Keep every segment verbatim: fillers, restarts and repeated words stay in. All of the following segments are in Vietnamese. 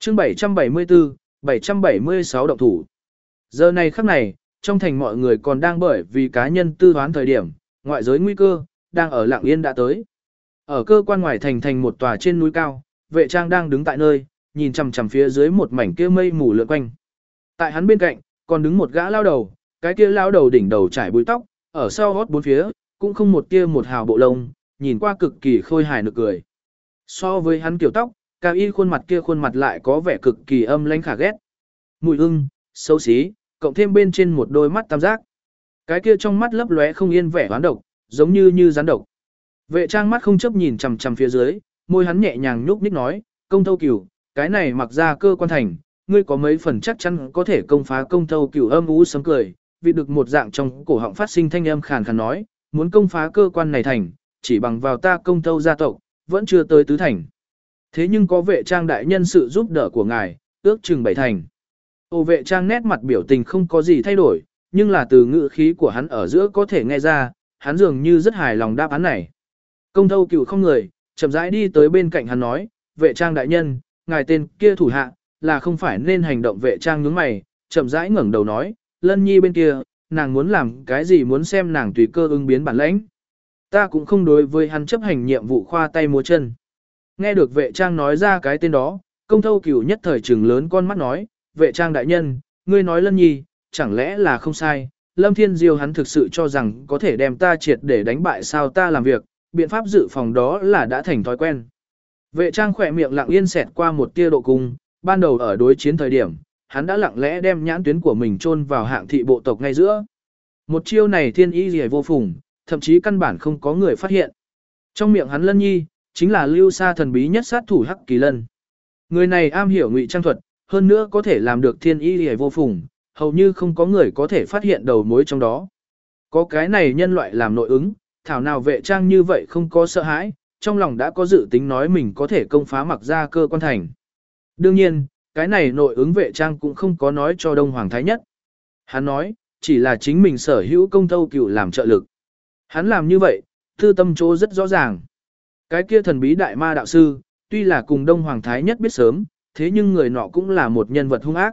chương bảy trăm bảy mươi tư, bảy trăm bảy mươi sáu động thủ. Giờ này khắc này, trong thành mọi người còn đang bởi vì cá nhân tư toán thời điểm, ngoại giới nguy cơ, đang ở lặng yên đã tới. Ở cơ quan ngoài thành thành một tòa trên núi cao, vệ trang đang đứng tại nơi, nhìn chằm chằm phía dưới một mảnh kia mây mù lượn quanh. Tại hắn bên cạnh, còn đứng một gã lao đầu, cái kia lao đầu đỉnh đầu trải búi tóc, ở sau gót bốn phía, cũng không một tia một hào bộ lông, nhìn qua cực kỳ khôi hài nực cười. So với hắn kiểu tóc, cao y khuôn mặt kia khuôn mặt lại có vẻ cực kỳ âm lãnh khả ghét. Mùi ưng, xấu xí, cộng thêm bên trên một đôi mắt tam giác. Cái kia trong mắt lấp lóe không yên vẻ oán độc, giống như như rắn độc. Vệ trang mắt không chấp nhìn chằm chằm phía dưới, môi hắn nhẹ nhàng nhúc nhích nói, công thâu cửu, cái này mặc ra cơ quan thành, ngươi có mấy phần chắc chắn có thể công phá công thâu cửu âm ú sấm cười, vì được một dạng trong cổ họng phát sinh thanh âm khàn khàn nói, muốn công phá cơ quan này thành, chỉ bằng vào ta công thâu gia tộc, vẫn chưa tới tứ thành. Thế nhưng có vệ trang đại nhân sự giúp đỡ của ngài, ước chừng bảy thành. Ô vệ trang nét mặt biểu tình không có gì thay đổi, nhưng là từ ngữ khí của hắn ở giữa có thể nghe ra, hắn dường như rất hài lòng đáp án này. Công thâu cửu không người, chậm rãi đi tới bên cạnh hắn nói, vệ trang đại nhân, ngài tên kia thủ hạ, là không phải nên hành động. Vệ trang nhướng mày, chậm rãi ngẩng đầu nói, Lân Nhi bên kia, nàng muốn làm cái gì muốn xem nàng tùy cơ ứng biến bản lãnh. Ta cũng không đối với hắn chấp hành nhiệm vụ khoa tay múa chân. Nghe được vệ trang nói ra cái tên đó, công thâu cửu nhất thời trừng lớn con mắt nói, vệ trang đại nhân, ngươi nói Lân Nhi, chẳng lẽ là không sai, Lâm Thiên Diêu hắn thực sự cho rằng có thể đem ta triệt để đánh bại sao ta làm việc, biện pháp dự phòng đó là đã thành thói quen. Vệ trang khỏe miệng lặng yên xẹt qua một tia độ cung, ban đầu ở đối chiến thời điểm, hắn đã lặng lẽ đem nhãn tuyến của mình chôn vào hạng thị bộ tộc ngay giữa. Một chiêu này thiên ý gì vô phùng, thậm chí căn bản không có người phát hiện. Trong miệng hắn Lân Nhi, chính là lưu xa thần bí nhất sát thủ Hắc Kỳ Lân. Người này am hiểu ngụy trang thuật, hơn nữa có thể làm được thiên ý gì vô phùng, hầu như không có người có thể phát hiện đầu mối trong đó. Có cái này nhân loại làm nội ứng, thảo nào vệ trang như vậy không có sợ hãi, trong lòng đã có dự tính nói mình có thể công phá mặc ra cơ quan thành. Đương nhiên, cái này nội ứng vệ trang cũng không có nói cho Đông Hoàng Thái Nhất. Hắn nói, chỉ là chính mình sở hữu công thâu cửu làm trợ lực. Hắn làm như vậy, thư tâm chỗ rất rõ ràng. Cái kia thần bí đại ma đạo sư, tuy là cùng Đông Hoàng Thái Nhất biết sớm, thế nhưng người nọ cũng là một nhân vật hung ác.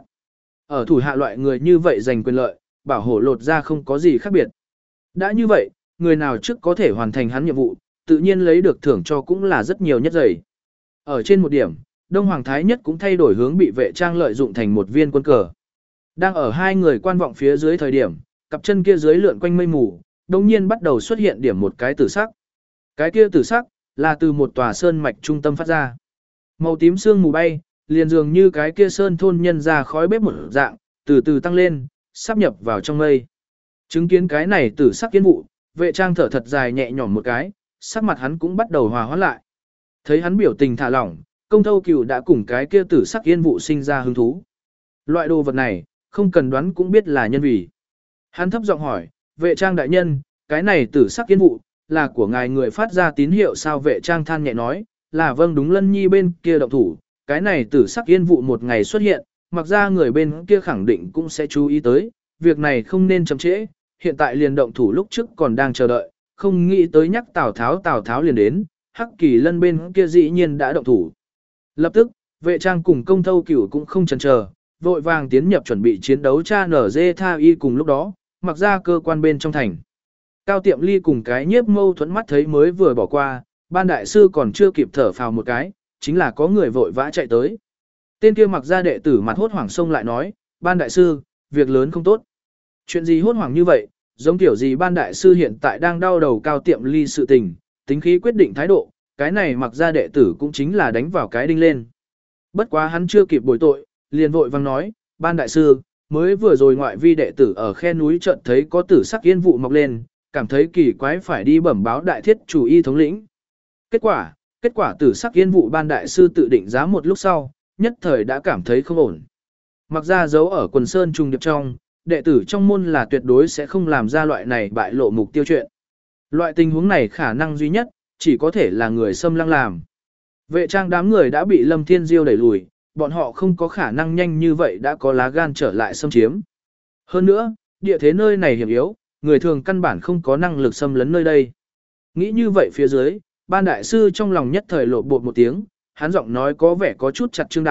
Ở thủ hạ loại người như vậy giành quyền lợi, bảo hộ lột ra không có gì khác biệt. Đã như vậy, người nào trước có thể hoàn thành hắn nhiệm vụ, tự nhiên lấy được thưởng cho cũng là rất nhiều nhất dày. Ở trên một điểm, Đông Hoàng Thái Nhất cũng thay đổi hướng bị vệ trang lợi dụng thành một viên quân cờ. Đang ở hai người quan vọng phía dưới thời điểm, cặp chân kia dưới lượn quanh mây mù, đồng nhiên bắt đầu xuất hiện điểm một cái tử sắc. Cái kia tử sắc, là từ một tòa sơn mạch trung tâm phát ra. Màu tím sương mù bay, liền dường như cái kia sơn thôn nhân ra khói bếp một dạng, từ từ tăng lên, sắp nhập vào trong mây. Chứng kiến cái này tử sắc kiến vụ, vệ trang thở thật dài nhẹ nhõm một cái, sắc mặt hắn cũng bắt đầu hòa hoãn lại. Thấy hắn biểu tình thả lỏng, công thâu cửu đã cùng cái kia tử sắc yên vụ sinh ra hứng thú. Loại đồ vật này, không cần đoán cũng biết là nhân vì. Hắn thấp giọng hỏi, vệ trang đại nhân, cái này tử sắc yên vụ, là của ngài người phát ra tín hiệu sao? Vệ trang than nhẹ nói, là vâng đúng. Lân Nhi bên kia động thủ, cái này tử sắc yên vụ một ngày xuất hiện, mặc ra người bên kia khẳng định cũng sẽ chú ý tới, việc này không nên chậm trễ, hiện tại liền động thủ lúc trước còn đang chờ đợi, không nghĩ tới nhắc Tào Tháo Tào Tháo liền đến, Hắc Kỳ Lân bên kia dĩ nhiên đã động thủ. Lập tức, vệ trang cùng công thâu cửu cũng không chần chờ, vội vàng tiến nhập chuẩn bị chiến đấu cha nở dê tha y. Cùng lúc đó, mặc ra cơ quan bên trong thành. Cao Tiệm Ly cùng cái nhiếp mâu thuẫn mắt thấy mới vừa bỏ qua, ban đại sư còn chưa kịp thở phào một cái, chính là có người vội vã chạy tới. Tên kia mặc ra đệ tử mặt hốt hoảng xông lại nói, ban đại sư, việc lớn không tốt. Chuyện gì hốt hoảng như vậy, giống kiểu gì? Ban đại sư hiện tại đang đau đầu Cao Tiệm Ly sự tình, tính khí quyết định thái độ, cái này mặc ra đệ tử cũng chính là đánh vào cái đinh lên. Bất quá hắn chưa kịp bồi tội, liền vội vang nói, ban đại sư, mới vừa rồi ngoại vi đệ tử ở khe núi chợt thấy có tử sắc yên vụ mọc lên, cảm thấy kỳ quái phải đi bẩm báo đại thiết chủ y thống lĩnh. Kết quả, kết quả tử sắc yên vụ ban đại sư tự định giá một lúc sau, nhất thời đã cảm thấy không ổn. Mặc ra giấu ở quần sơn trùng điệp trong, đệ tử trong môn là tuyệt đối sẽ không làm ra loại này bại lộ mục tiêu chuyện. Loại tình huống này khả năng duy nhất, chỉ có thể là người xâm lăng làm. Vệ trang đám người đã bị Lâm Thiên Diêu đẩy lùi, bọn họ không có khả năng nhanh như vậy đã có lá gan trở lại xâm chiếm. Hơn nữa, địa thế nơi này hiểm yếu, người thường căn bản không có năng lực xâm lấn nơi đây. Nghĩ như vậy phía dưới, ban đại sư trong lòng nhất thời lộ bột một tiếng, hắn giọng nói có vẻ có chút chặt chương đạo,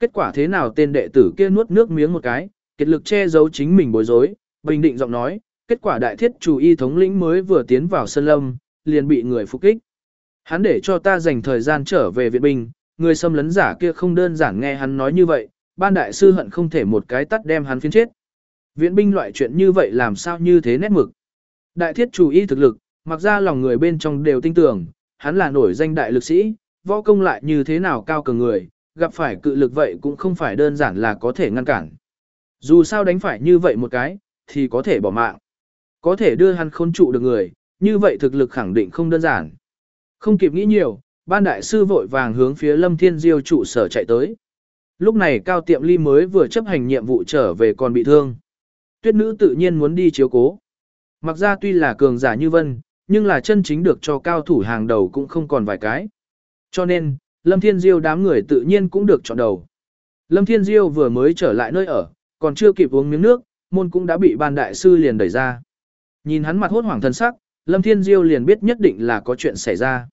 Kết quả thế nào tên đệ tử kia nuốt nước miếng một cái, kiệt lực che giấu chính mình bối rối, bình định giọng nói, kết quả đại thiết chủ y thống lĩnh mới vừa tiến vào sân lâm, liền bị người phục kích. Hắn để cho ta dành thời gian trở về viện binh, người xâm lấn giả kia không đơn giản nghe hắn nói như vậy, ban đại sư hận không thể một cái tắt đem hắn phiến chết. Viện binh loại chuyện như vậy làm sao như thế nét mực. Đại thiết chủ y thực lực, mặc ra lòng người bên trong đều tin tưởng, hắn là nổi danh đại lực sĩ, võ công lại như thế nào cao cường người, gặp phải cự lực vậy cũng không phải đơn giản là có thể ngăn cản. Dù sao đánh phải như vậy một cái, thì có thể bỏ mạng. Có thể đưa hắn khốn trụ được người, như vậy thực lực khẳng định không đơn giản. Không kịp nghĩ nhiều, ban đại sư vội vàng hướng phía Lâm Thiên Diêu trụ sở chạy tới. Lúc này Cao Tiệm Ly mới vừa chấp hành nhiệm vụ trở về còn bị thương. Tuyết nữ tự nhiên muốn đi chiếu cố. Mặc ra tuy là cường giả như vân, nhưng là chân chính được cho cao thủ hàng đầu cũng không còn vài cái. Cho nên, Lâm Thiên Diêu đám người tự nhiên cũng được chọn đầu. Lâm Thiên Diêu vừa mới trở lại nơi ở, còn chưa kịp uống miếng nước, môn cũng đã bị ban đại sư liền đẩy ra. Nhìn hắn mặt hốt hoảng thân sắc, Lâm Thiên Diêu liền biết nhất định là có chuyện xảy ra.